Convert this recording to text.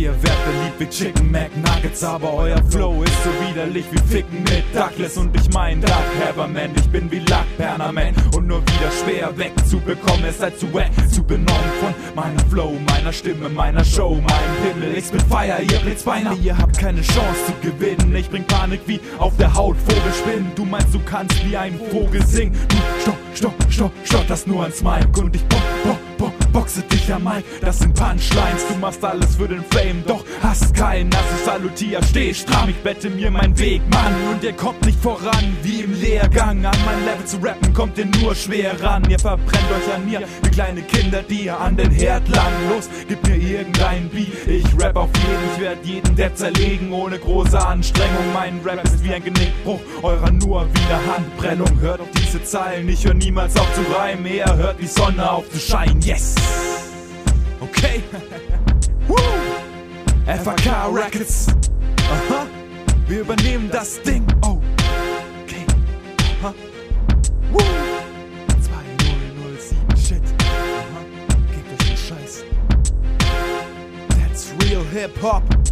Ihr werdet beliebt wie Chicken McNuggets, aber euer Flow ist so widerlich wie Ficken mit Douglas. Und ich mein Doug Haberman, ich bin wie Luck Pernaman und nur wieder schwer wegzubekommen. Ihr seid zu wack, zu benommen von meiner Flow, meiner Stimme, meiner Show, meinem Himmel. Ich spit Fire, ihr blät's beinahe, ihr habt keine Chance zu gewinnen. Ich bring Panik wie auf der Haut Vogelspinnen. Du meinst, du kannst wie ein Vogel singen. Du stotterst nur ans Mic und ich boxe dich am Mic. Das sind Punchlines, du machst alles für den Fame, doch hast keinen. Also salutier, steh stramm, ich bette mir meinen Weg, Mann. Und ihr kommt nicht voran, wie im Lehrgang. An mein Level zu rappen kommt ihr nur schwer ran. Ihr verbrennt euch an mir, wie kleine Kinder, die ihr an den Herd langen. Los, gib mir irgendein Beat, ich rap auf jeden. Ich werd jeden der zerlegen, ohne große Anstrengung. Mein Rap ist wie ein Genickbruch eurer nur wieder Handprellung. Hört auf diese Zeilen, ich hör niemals auf zu reimen. Eher hört die Sonne auf zu scheinen, yes! Okay, Woo! FAK Records, aha, wir übernehmen das Ding, oh, okay, aha, Woo! 2007, shit, aha, gebt euch den Scheiß, that's real Hip-Hop.